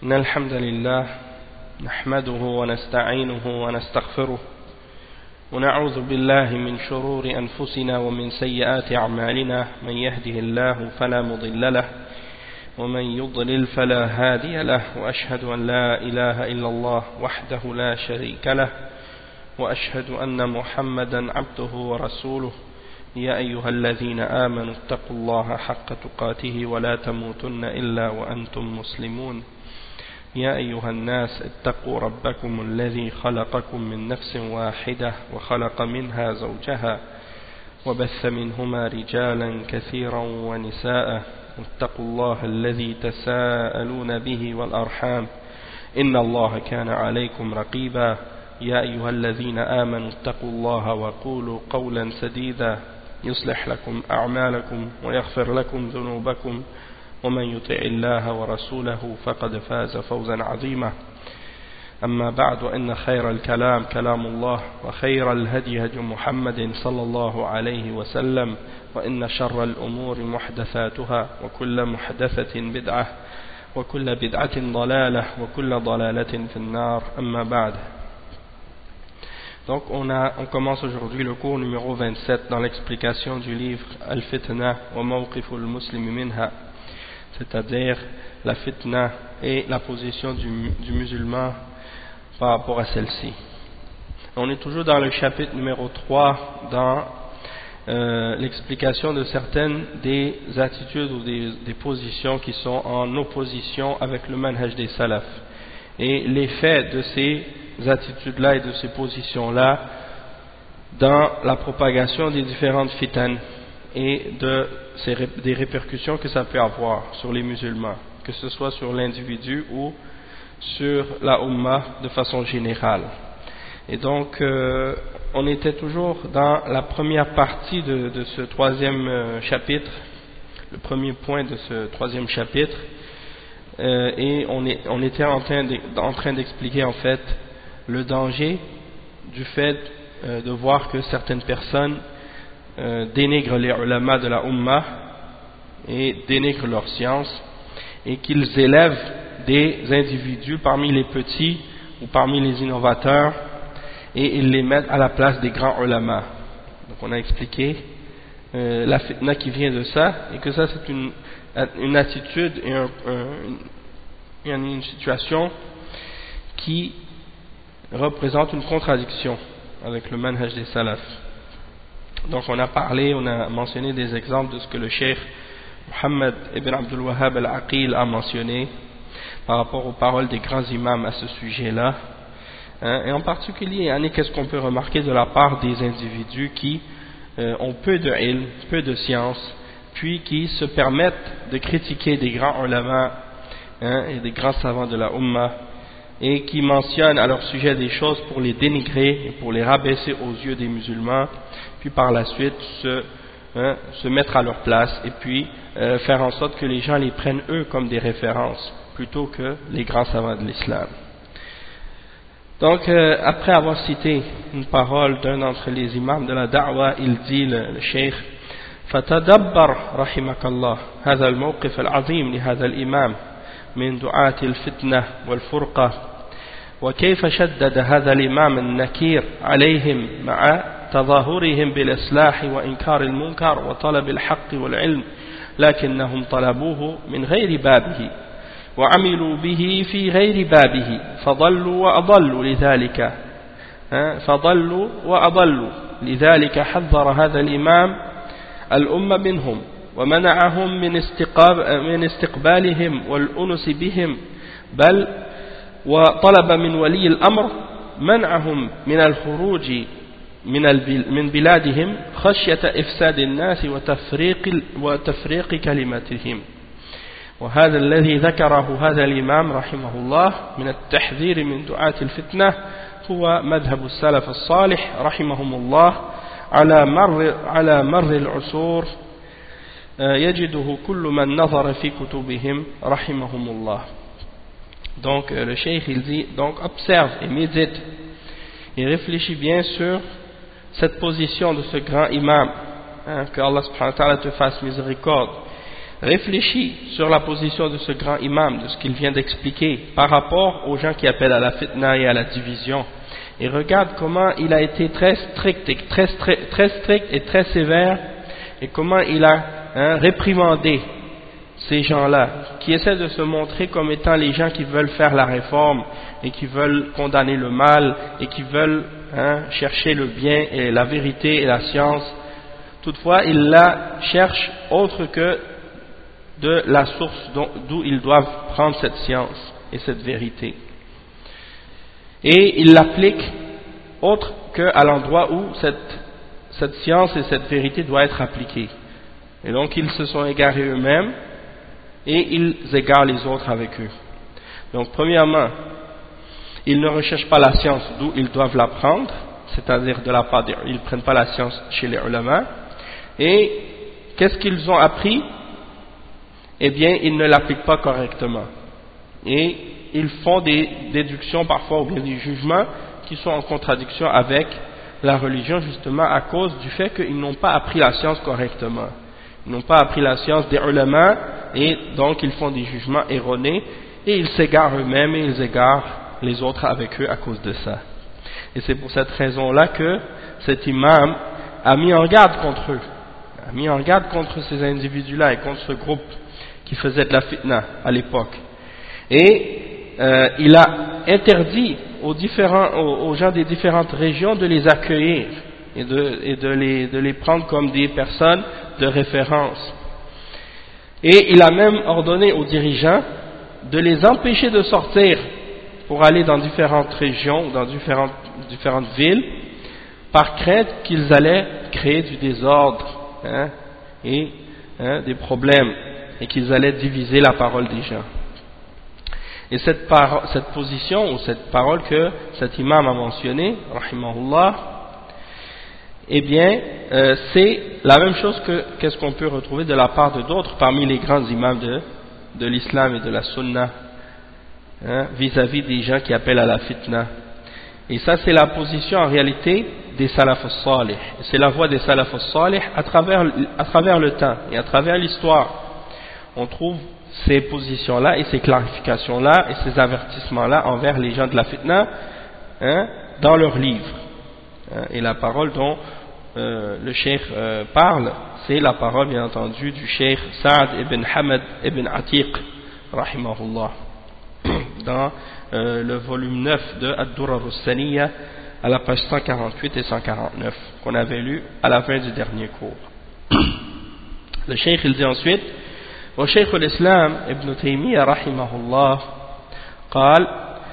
إن الحمد لله نحمده ونستعينه ونستغفره ونعوذ بالله من شرور أنفسنا ومن سيئات أعمالنا من يهده الله فلا مضل له ومن يضلل فلا هادي له وأشهد أن لا إله إلا الله وحده لا شريك له وأشهد أن محمدا عبده ورسوله يا أيها الذين آمنوا اتقوا الله حق تقاته ولا تموتن إلا وأنتم مسلمون يا أيها الناس اتقوا ربكم الذي خلقكم من نفس واحدة وخلق منها زوجها وبث منهما رجالا كثيرا ونساء واتقوا الله الذي تساءلون به والأرحام إن الله كان عليكم رقيبا يا أيها الذين آمنوا اتقوا الله وقولوا قولا سديدا يصلح لكم أعمالكم ويغفر لكم ذنوبكم ومن يطع الله ورسوله فقد فاز فوزا عظيما أما بعد وإن خير الكلام كلام الله وخير الهدي هدي محمد صلى الله عليه وسلم وإن شر الأمور محدثاتها وكل محدثة بدعة وكل بدعة ضلالة وكل ضلالة في النار أما بعد. Donc on commence aujourd'hui le cours numéro 27 dans l'explication du livre Al-Fitna wa Mawqiful Muslimi Minha, c'est-à-dire la fitna et la position du musulman par rapport à celle-ci. On est toujours dans le chapitre numéro 3 dans l'explication de certaines des attitudes ou des positions qui sont en opposition avec le manhaj des salafs et l'effet de ces attitudes-là et de ces positions-là dans la propagation des différentes fitan et des répercussions que ça peut avoir sur les musulmans, que ce soit sur l'individu ou sur la Ummah de façon générale. Et donc on était toujours dans la première partie de ce troisième chapitre, le premier point de ce troisième chapitre, et on était en train d'expliquer en fait le danger du fait de voir que certaines personnes dénigrent les ulama de la Ummah et dénigrent leur science et qu'ils élèvent des individus parmi les petits ou parmi les innovateurs et ils les mettent à la place des grands ulama. Donc on a expliqué la fitna qui vient de ça et que ça c'est une attitude et une situation qui représente une contradiction avec le manhaj des salafs. Donc on a mentionné des exemples de ce que le cheikh Muhammad ibn Abdul Wahhab al-Aqil a mentionné par rapport aux paroles des grands imams à ce sujet-là. Et en particulier, qu'est-ce qu'on peut remarquer de la part des individus qui ont peu de ilm, peu de science, puis qui se permettent de critiquer des grands ulama et des grands savants de la Ummah, et qui mentionnent à leur sujet des choses pour les dénigrer et pour les rabaisser aux yeux des musulmans, puis par la suite se mettre à leur place et puis faire en sorte que les gens les prennent eux comme des références plutôt que les grands savants de l'islam. Donc après avoir cité une parole d'un d'entre les imams de la da'wa, il dit le cheikh: فتدبر رحمك الله هذا الموقف العظيم لهذا الإمام من دعاة الفتنة والفرقة وكيف شدد هذا الإمام النكير عليهم مع تظاهرهم بالإصلاح وإنكار المنكر وطلب الحق والعلم لكنهم طلبوه من غير بابه وعملوا به في غير بابه فضلوا وأضلوا لذلك حذر هذا الإمام الأمة منهم ومنعهم من استقبالهم والأنس بهم بل وطلب من ولي الأمر منعهم من الخروج من بلادهم خشية إفساد الناس وتفريق كلمتهم. وهذا الذي ذكره هذا الإمام رحمه الله من التحذير من دعاة الفتنة هو مذهب السلف الصالح رحمهم الله على مر العصور يجده كل من نظر في كتبهم رحمهم الله. Donc le cheikh il dit, donc observe et médite et réfléchis bien sur cette position de ce grand imam, que Allah subhanahu wa ta'ala te fasse miséricorde, réfléchit sur la position de ce grand imam, de ce qu'il vient d'expliquer, par rapport aux gens qui appellent à la fitna et à la division, et regarde comment il a été très strict et très sévère, et comment il a réprimandé ces gens-là, qui essaient de se montrer comme étant les gens qui veulent faire la réforme, et qui veulent condamner le mal, et qui veulent chercher le bien et la vérité et la science. Toutefois, ils la cherchent autre que de la source d'où ils doivent prendre cette science et cette vérité. Et ils l'appliquent autre qu'à l'endroit où cette science et cette vérité doit être appliquée. Et donc ils se sont égarés eux-mêmes et ils égarent les autres avec eux. Donc premièrement, ils ne recherchent pas la science d'où ils doivent l'apprendre, c'est-à-dire de la part ils ne prennent pas la science chez les ulama. Et qu'est-ce qu'ils ont appris? Eh bien, ils ne l'appliquent pas correctement. Et ils font des déductions parfois ou bien des jugements qui sont en contradiction avec la religion, justement à cause du fait qu'ils n'ont pas appris la science correctement. Ils n'ont pas appris la science des ulama et donc ils font des jugements erronés et ils s'égarent eux-mêmes et ils égarent les autres avec eux à cause de ça. Et c'est pour cette raison-là que cet imam a mis en garde contre eux, a mis en garde contre ces individus-là et contre ce groupe qui faisait de la fitna à l'époque. Et il a interdit aux gens des différentes régions de les accueillir et de les prendre comme des personnes de référence. Et il a même ordonné aux dirigeants de les empêcher de sortir pour aller dans différentes régions, dans différentes villes, par crainte qu'ils allaient créer du désordre et des problèmes, et qu'ils allaient diviser la parole des gens. Et cette position ou cette parole que cet imam a mentionnée, rahimahullah, eh bien, c'est la même chose qu'est-ce qu'on peut retrouver de la part de d'autres parmi les grands imams de l'islam et de la sunna, vis-à-vis des gens qui appellent à la fitna. Et ça, c'est la position en réalité des salaf as-salih. C'est la voie des salaf as-salih à travers le temps et à travers l'histoire. On trouve ces positions-là et ces clarifications-là et ces avertissements-là envers les gens de la fitna dans leurs livres. Et la parole dont le cheikh parle, c'est la parole bien entendu du cheikh Saad ibn Hamad ibn Atiq, rahimahullah, dans le volume 9 de Ad-Durar al-Saniyya à la page 148 et 149 qu'on avait lu à la fin du dernier cours. Le cheikh il dit ensuite: وشيخ الإسلام ابن تيمية رحمه الله قال: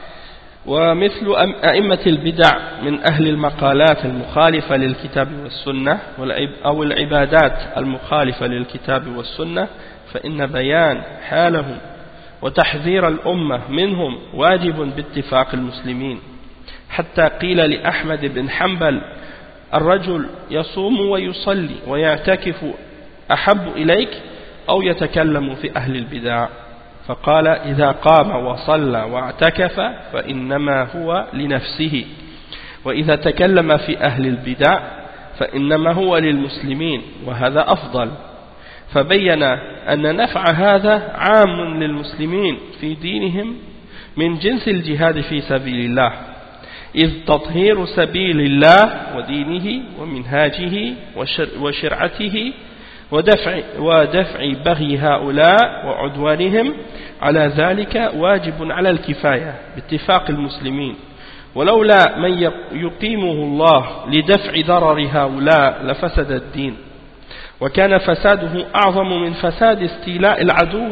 ومثل أئمة البدع من أهل المقالات المخالفة للكتاب والسنة أو العبادات المخالفة للكتاب والسنة فإن بيان حالهم وتحذير الأمة منهم واجب باتفاق المسلمين، حتى قيل لأحمد بن حنبل: الرجل يصوم ويصلي ويعتكف أحب إليك أو يتكلم في أهل البدع؟ فقال: إذا قام وصلى واعتكف فإنما هو لنفسه، وإذا تكلم في أهل البدع فإنما هو للمسلمين، وهذا أفضل. فبين أن نفع هذا عام للمسلمين في دينهم من جنس الجهاد في سبيل الله، إذ تطهير سبيل الله ودينه ومنهاجه وشرعته ودفع بغي هؤلاء وعدوانهم على ذلك واجب على الكفاية باتفاق المسلمين، ولولا من يقيمه الله لدفع ضرر هؤلاء لفسد الدين، وكان فساده أعظم من فساد استيلاء العدو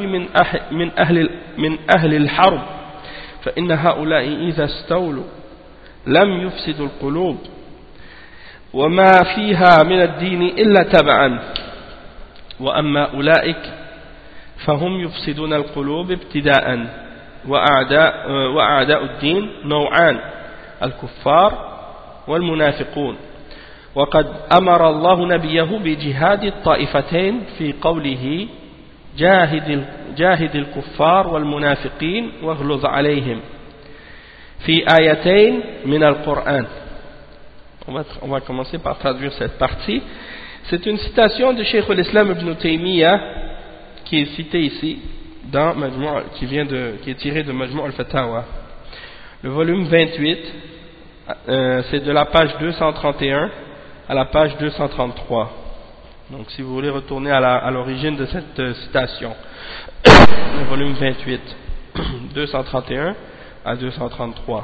من أهل الحرب، فإن هؤلاء إذا استولوا لم يفسدوا القلوب وما فيها من الدين إلا تبعا، وأما أولئك فهم يفسدون القلوب ابتداء، وأعداء الدين نوعان: الكفار والمنافقون. وقد أمر الله نبيه بجهاد الطائفتين في قوله: جاهد الكفار والمنافقين واغلظ عليهم، في آيتين من القرآن. On va commencer par traduire cette partie. C'est une citation de Cheikh al-Islam ibn Taymiyyah qui est cité ici dans qui est tiré de Majmu' al-Fatawa. Le volume 28, c'est de la page 231 à la page 233. Donc si vous voulez retourner à l'origine de cette citation, le volume 28, 231 à 233.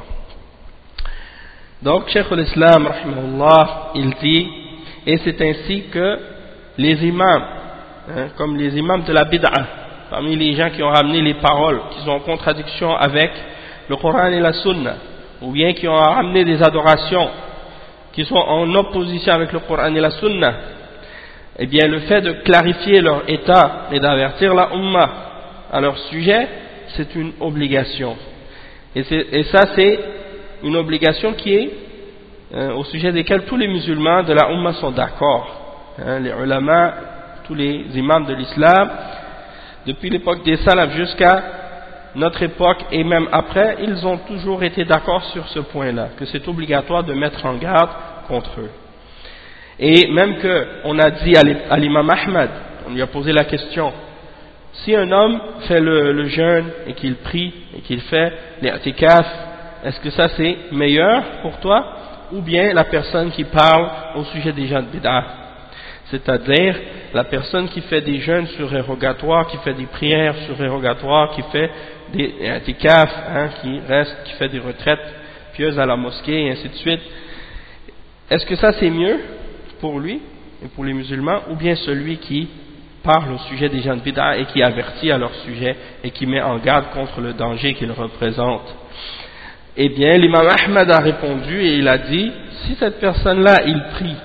Donc Cheikh al-Islam rahimahullah, il dit, et c'est ainsi que les imams, comme les imams de la bid'a, parmi les gens qui ont ramené les paroles qui sont en contradiction avec le Coran et la Sunna, ou bien qui ont ramené des adorations qui sont en opposition avec le Coran et la Sunna, eh bien le fait de clarifier leur état et d'avertir la Ummah à leur sujet, c'est une obligation. Et ça c'est une obligation qui est au sujet desquelles tous les musulmans de la Ummah sont d'accord. Les ulama, tous les imams de l'islam, depuis l'époque des salafs jusqu'à notre époque et même après, ils ont toujours été d'accord sur ce point-là, que c'est obligatoire de mettre en garde contre eux. Et même qu'on a dit à l'imam Ahmad, on lui a posé la question, si un homme fait le jeûne et qu'il prie et qu'il fait l'i'tikaf, est-ce que ça c'est meilleur pour toi ou bien la personne qui parle au sujet des gens de bid'ah, c'est-à-dire la personne qui fait des jeûnes surérogatoires, qui fait des prières surérogatoires, qui fait des i'tikaf, qui fait des retraites pieuses à la mosquée et ainsi de suite. Est-ce que ça c'est mieux pour lui et pour les musulmans ou bien celui qui parle au sujet des gens de bid'ah et qui avertit à leur sujet et qui met en garde contre le danger qu'ils représentent? Eh bien, l'imam Ahmad a répondu et il a dit, si cette personne-là, il prie,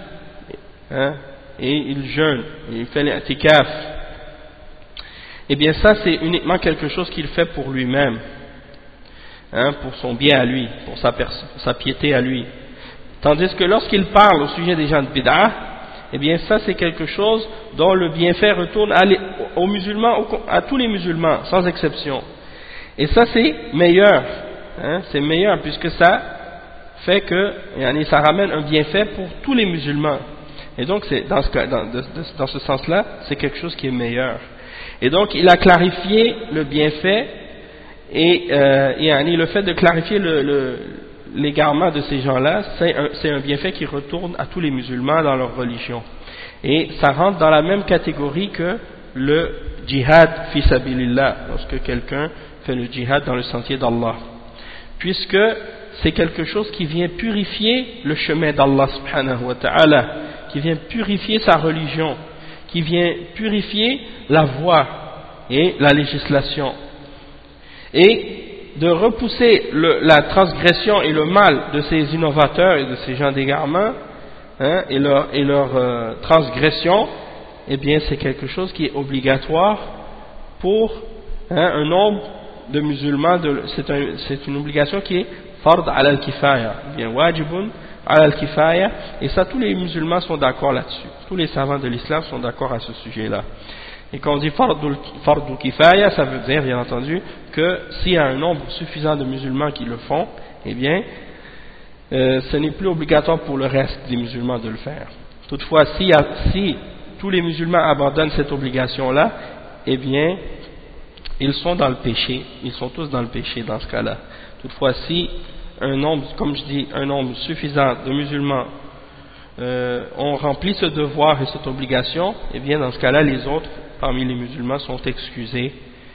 et il jeûne, et il fait l'i'tikaf, eh bien ça c'est uniquement quelque chose qu'il fait pour lui-même, pour son bien à lui, pour sa piété à lui. Tandis que lorsqu'il parle au sujet des gens de bid'ah, eh bien ça c'est quelque chose dont le bienfait retourne aux musulmans, à tous les musulmans, sans exception. Et ça c'est meilleur. C'est meilleur puisque ça fait que ça ramène un bienfait pour tous les musulmans. Et donc c'est dans ce sens-là, c'est quelque chose qui est meilleur. Et donc il a clarifié le bienfait et le fait de clarifier l'égarement de ces gens-là, c'est un bienfait qui retourne à tous les musulmans dans leur religion. Et ça rentre dans la même catégorie que le djihad fi sabilillah, lorsque quelqu'un fait le djihad dans le sentier d'Allah. Puisque c'est quelque chose qui vient purifier le chemin d'Allah subhanahu wa ta'ala, qui vient purifier sa religion, qui vient purifier la voie et la législation, et de repousser la transgression et le mal de ces innovateurs et de ces gens d'égarement, et leur transgression, eh bien c'est quelque chose qui est obligatoire pour un nombre de musulmans, c'est une obligation qui est fard ala al-kifaya, bien wajibun ala al-kifaya, et ça tous les musulmans sont d'accord là-dessus, tous les savants de l'islam sont d'accord à ce sujet-là. Et quand on dit fardul kifaya, ça veut dire bien entendu que s'il y a un nombre suffisant de musulmans qui le font, eh bien ce n'est plus obligatoire pour le reste des musulmans de le faire. Toutefois, si tous les musulmans abandonnent cette obligation-là, eh bien ils sont dans le péché, ils sont tous dans le péché dans ce cas-là. Toutefois, si un nombre, comme je dis, un nombre suffisant de musulmans ont rempli ce devoir et cette obligation, eh bien dans ce cas-là, les autres parmi les musulmans sont excusés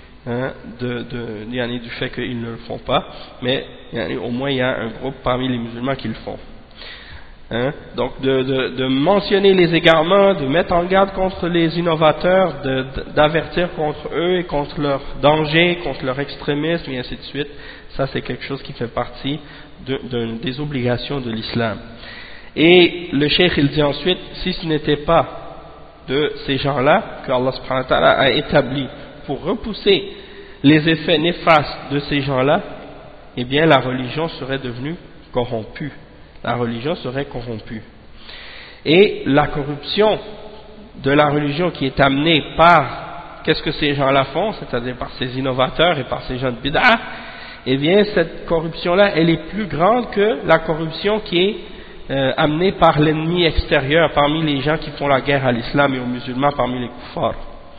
du fait qu'ils ne le font pas, mais au moins il y a un groupe parmi les musulmans qui le font. Donc de mentionner les égarements, de mettre en garde contre les innovateurs, d'avertir contre eux et contre leur danger, contre leur extrémisme et ainsi de suite, ça c'est quelque chose qui fait partie des obligations de l'islam. Et le cheikh il dit ensuite, si ce n'était pas de ces gens-là que Allah subhanahu wa ta'ala a établi pour repousser les effets néfastes de ces gens-là, eh bien la religion serait devenue corrompue. La religion serait corrompue. Et la corruption de la religion qui est amenée par qu'est-ce que ces gens-là font, c'est-à-dire par ces innovateurs et par ces gens de bid'ah, eh bien cette corruption-là, elle est plus grande que la corruption qui est amenée par l'ennemi extérieur, parmi les gens qui font la guerre à l'islam et aux musulmans, parmi les kuffars.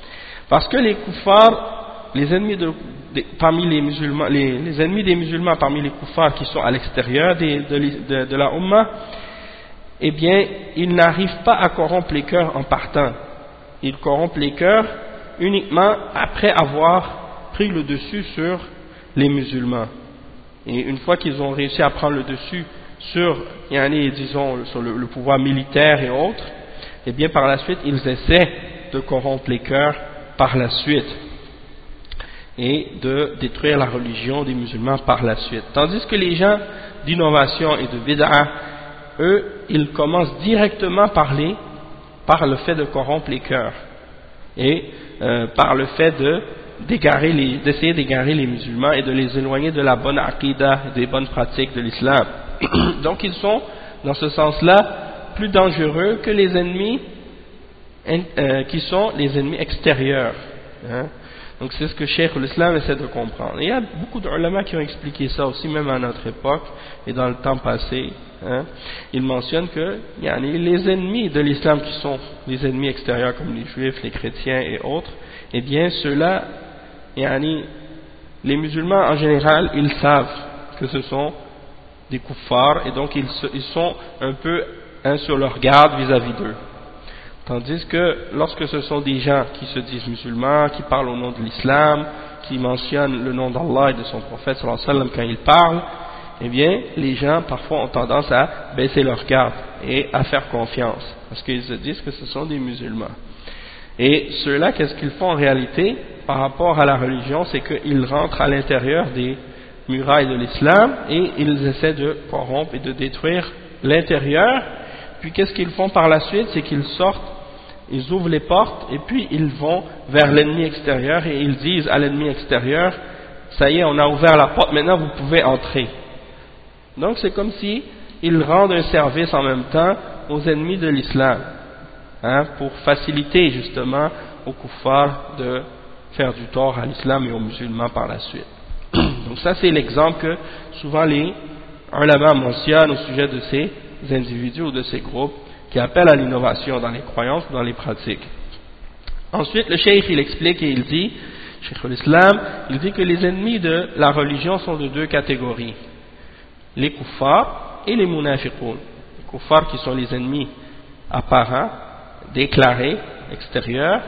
Parce que les kuffars, les ennemis parmi les musulmans, les ennemis des musulmans parmi les kuffars qui sont à l'extérieur de la Ummah, eh bien, ils n'arrivent pas à corrompre les cœurs en partant. Ils corrompent les cœurs uniquement après avoir pris le dessus sur les musulmans. Et une fois qu'ils ont réussi à prendre le dessus sur, disons, sur le pouvoir militaire et autres, eh bien, par la suite, ils essaient de corrompre les cœurs par la suite et de détruire la religion des musulmans par la suite. Tandis que les gens d'innovation et de bid'a, eux, ils commencent directement par le fait de corrompre les cœurs et par le fait d'essayer d'égarer les musulmans et de les éloigner de la bonne aqidah, des bonnes pratiques de l'islam. Donc ils sont, dans ce sens-là, plus dangereux que les ennemis qui sont les ennemis extérieurs. Hein. Donc c'est ce que Cheikh l'Islam essaie de comprendre. Et il y a beaucoup d'ulama qui ont expliqué ça aussi, même à notre époque et dans le temps passé. Hein. Ils mentionnent que les ennemis de l'islam qui sont les ennemis extérieurs comme les juifs, les chrétiens et autres, eh bien ceux-là, les musulmans en général, ils savent que ce sont des kuffars et donc ils sont un peu sur leur garde vis-à-vis d'eux. Tandis que lorsque ce sont des gens qui se disent musulmans, qui parlent au nom de l'islam, qui mentionnent le nom d'Allah et de son prophète sallallahu alayhi wa sallam quand ils parlent, eh bien les gens parfois ont tendance à baisser leur garde et à faire confiance parce qu'ils se disent que ce sont des musulmans. Et ceux-là, qu'est-ce qu'ils font en réalité par rapport à la religion? C'est qu'ils rentrent à l'intérieur des murailles de l'islam et ils essaient de corrompre et de détruire l'intérieur. Puis qu'est-ce qu'ils font par la suite? C'est qu'ils sortent, ils ouvrent les portes et puis ils vont vers l'ennemi extérieur et ils disent à l'ennemi extérieur: ça y est, on a ouvert la porte, maintenant vous pouvez entrer. Donc c'est comme si ils rendent un service en même temps aux ennemis de l'islam, pour faciliter justement aux kuffars de faire du tort à l'islam et aux musulmans par la suite. Donc ça c'est l'exemple que souvent les ulama mentionnent au sujet de ces individus ou de ces groupes qui appellent à l'innovation dans les croyances ou dans les pratiques. Ensuite le cheikh il explique et il dit, cheikh l'islam, il dit que les ennemis de la religion sont de deux catégories: les kuffars et les munafiqoun. Les kuffars qui sont les ennemis apparents, déclarés, extérieurs,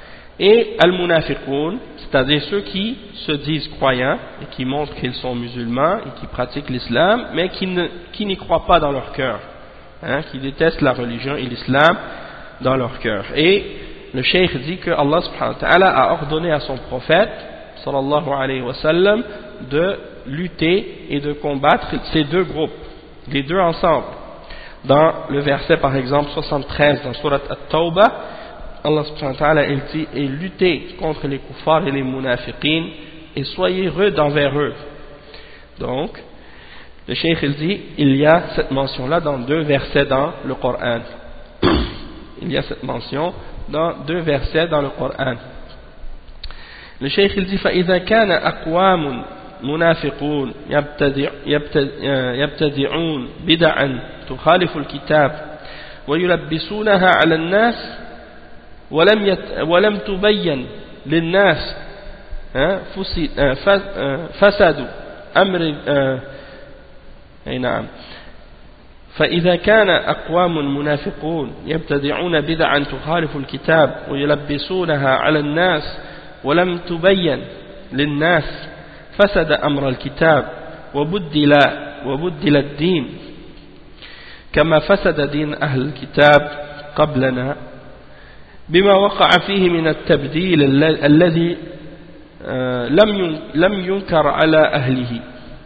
et al-munafiqoun, c'est-à-dire ceux qui se disent croyants et qui montrent qu'ils sont musulmans et qui pratiquent l'islam, mais qui n'y croient pas dans leur cœur, qui détestent la religion et l'islam dans leur cœur. Et le cheikh dit que Allah subhanahu wa ta'ala a ordonné à son prophète sallallahu alayhi wa sallam de lutter et de combattre ces deux groupes, les deux ensemble. Dans le verset par exemple 73 dans Surat At-Tawbah, Allah subhanahu wa ta'ala il dit: et luttez contre les kuffars et les munafiqin et soyez rudes envers eux. Donc le cheikh il dit, il y a cette mention là dans deux versets dans le Coran. Il y a cette mention dans deux versets dans le Coran. Le cheikh il dit: فإذا كان أقوام منافقون يبتدعون بدعا تخالف الكتاب ويلبسونها على الناس ولم تبين للناس فساد أمر نعم. فإذا كان أقوام منافقون يبتدعون بدعا تخالف الكتاب ويلبسونها على الناس ولم تبين للناس فسد أمر الكتاب وبدل الدين كما فسد دين أهل الكتاب قبلنا بما وقع فيه من التبديل الذي لم ينكر على أهله.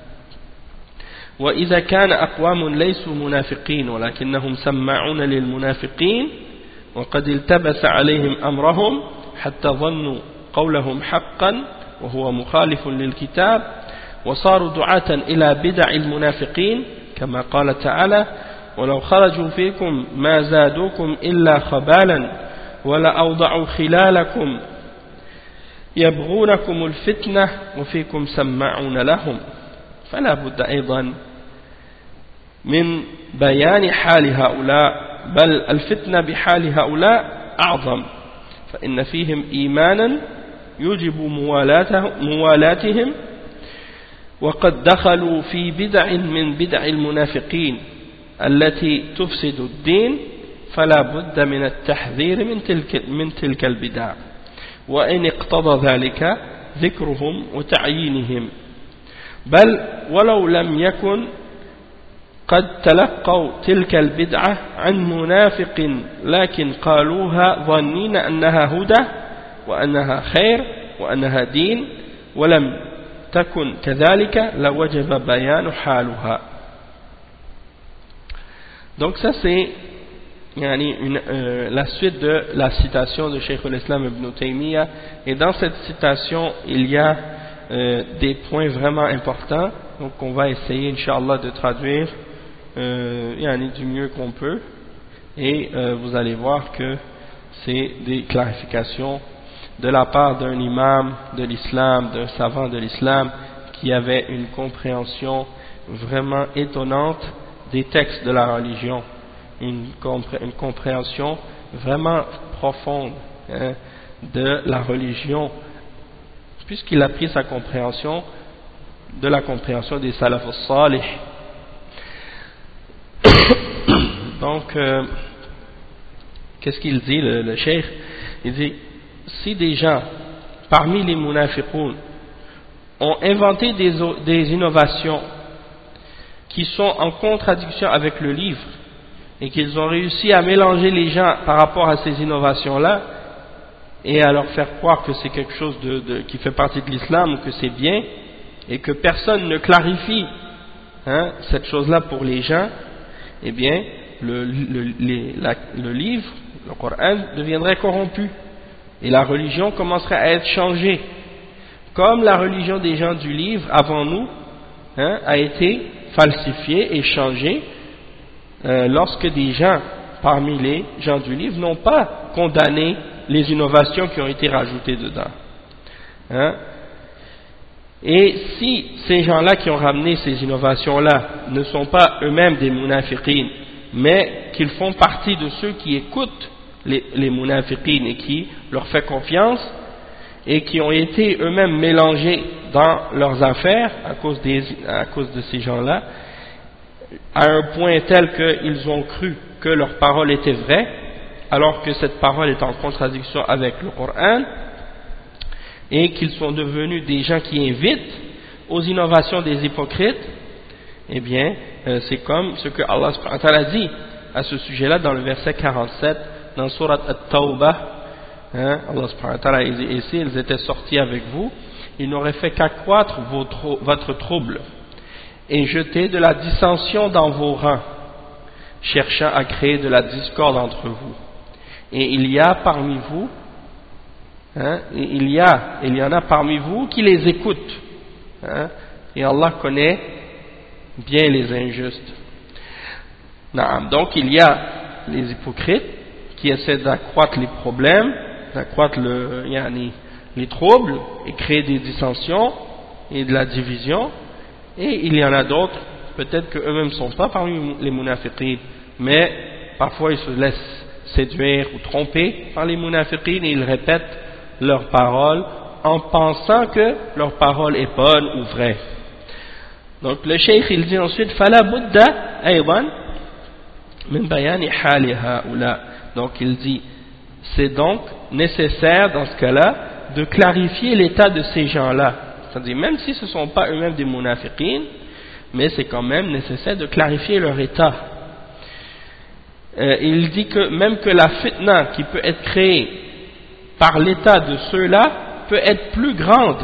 وإذا كان أقوام ليسوا منافقين ولكنهم سماعون للمنافقين وقد التبس عليهم أمرهم حتى ظنوا قولهم حقا وهو مخالف للكتاب وصاروا دعاة إلى بدع المنافقين كما قال تعالى: ولو خرجوا فيكم ما زادوكم إلا خبالا ولأوضعوا خلالكم يبغونكم الفتنة وفيكم سماعون لهم. فلا بد أيضا من بيان حال هؤلاء، بل الفتنة بحال هؤلاء أعظم، فإن فيهم إيمانا يوجب موالاتهم وقد دخلوا في بدع من بدع المنافقين التي تفسد الدين فلا بد من التحذير من تلك البدع وإن اقتضى ذلك ذكرهم وتعيينهم بل ولو لم يكن قد تلقوا تلك البدعة عن منافق لكن قالوها ظنين أنها هدى وأنها خير وأنها دين ولم تكن كذلك لوجب بيان حالها. Donc ça c'est la suite de la citation de Cheikh al-Islam ibn Taymiyyah, et dans cette citation il y a des points vraiment importants, donc on va essayer Inch'Allah de traduire du mieux qu'on peut, et vous allez voir que c'est des clarifications de la part d'un imam de l'islam, d'un savant de l'islam qui avait une compréhension vraiment étonnante des textes de la religion, une compréhension vraiment profonde de la religion, puisqu'il a pris sa compréhension de la compréhension des salaf as-salih. Donc qu'est-ce qu'il dit le cheikh? Il dit, si des gens parmi les munafiqoun ont inventé des innovations qui sont en contradiction avec le livre et qu'ils ont réussi à mélanger les gens par rapport à ces innovations-là et à leur faire croire que c'est quelque chose qui fait partie de l'islam ou que c'est bien, et que personne ne clarifie cette chose-là pour les gens, eh bien le livre, le Coran, deviendrait corrompu et la religion commencerait à être changée, comme la religion des gens du livre avant nous a été falsifiée et changée lorsque des gens parmi les gens du livre n'ont pas condamné les innovations qui ont été rajoutées dedans. Et si ces gens-là qui ont ramené ces innovations-là ne sont pas eux-mêmes des munafiqin, mais qu'ils font partie de ceux qui écoutent les munafiqin et qui leur font confiance et qui ont été eux-mêmes mélangés dans leurs affaires à cause de ces gens-là, à un point tel qu'ils ont cru que leur parole était vraie, alors que cette parole est en contradiction avec le Coran, et qu'ils sont devenus des gens qui invitent aux innovations des hypocrites, eh bien, c'est comme ce que Allah subhanahu wa ta'ala dit à ce sujet-là dans le verset 47, dans Surat At-Tawbah. Allah subhanahu wa ta'ala, et s'ils étaient sortis avec vous, ils n'auraient fait qu'accroître votre trouble et jeter de la dissension dans vos rangs, cherchant à créer de la discorde entre vous. Et il y a parmi vous, il y en a parmi vous qui les écoutent, et Allah connaît bien les injustes. Donc il y a les hypocrites qui essaient d'accroître les problèmes, d'accroître les troubles et créer des dissensions et de la division, et il y en a d'autres, peut-être qu'eux-mêmes ne sont pas parmi les munafiqin, mais parfois ils se laissent séduire ou tromper par les munafiqin et ils répètent leurs paroles en pensant que leur parole est bonne ou vraie. Donc le cheikh il dit ensuite فَلَا بُدَّ أَيْضًا مِنْ بَيَانِ حَالِ هَؤُلَاءِ. Donc il dit, c'est donc nécessaire dans ce cas-là de clarifier l'état de ces gens-là, c'est-à-dire même si ce ne sont pas eux-mêmes des munafiqin, mais c'est quand même nécessaire de clarifier leur état. Il dit que même que la fitna qui peut être créée par l'état de ceux-là peut être plus grande,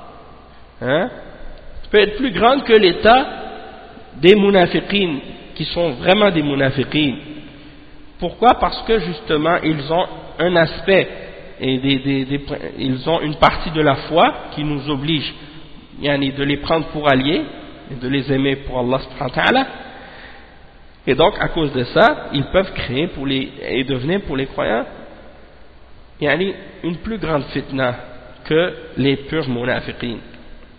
peut être plus grande que l'état des munafiqin qui sont vraiment des munafiqin. Pourquoi? Parce que justement ils ont un aspect et ils ont une partie de la foi qui nous oblige de les prendre pour alliés et de les aimer pour Allah subhanahu wa ta'ala, et donc à cause de ça ils peuvent créer et devenir pour les croyants une plus grande fitna que les purs munafiqin.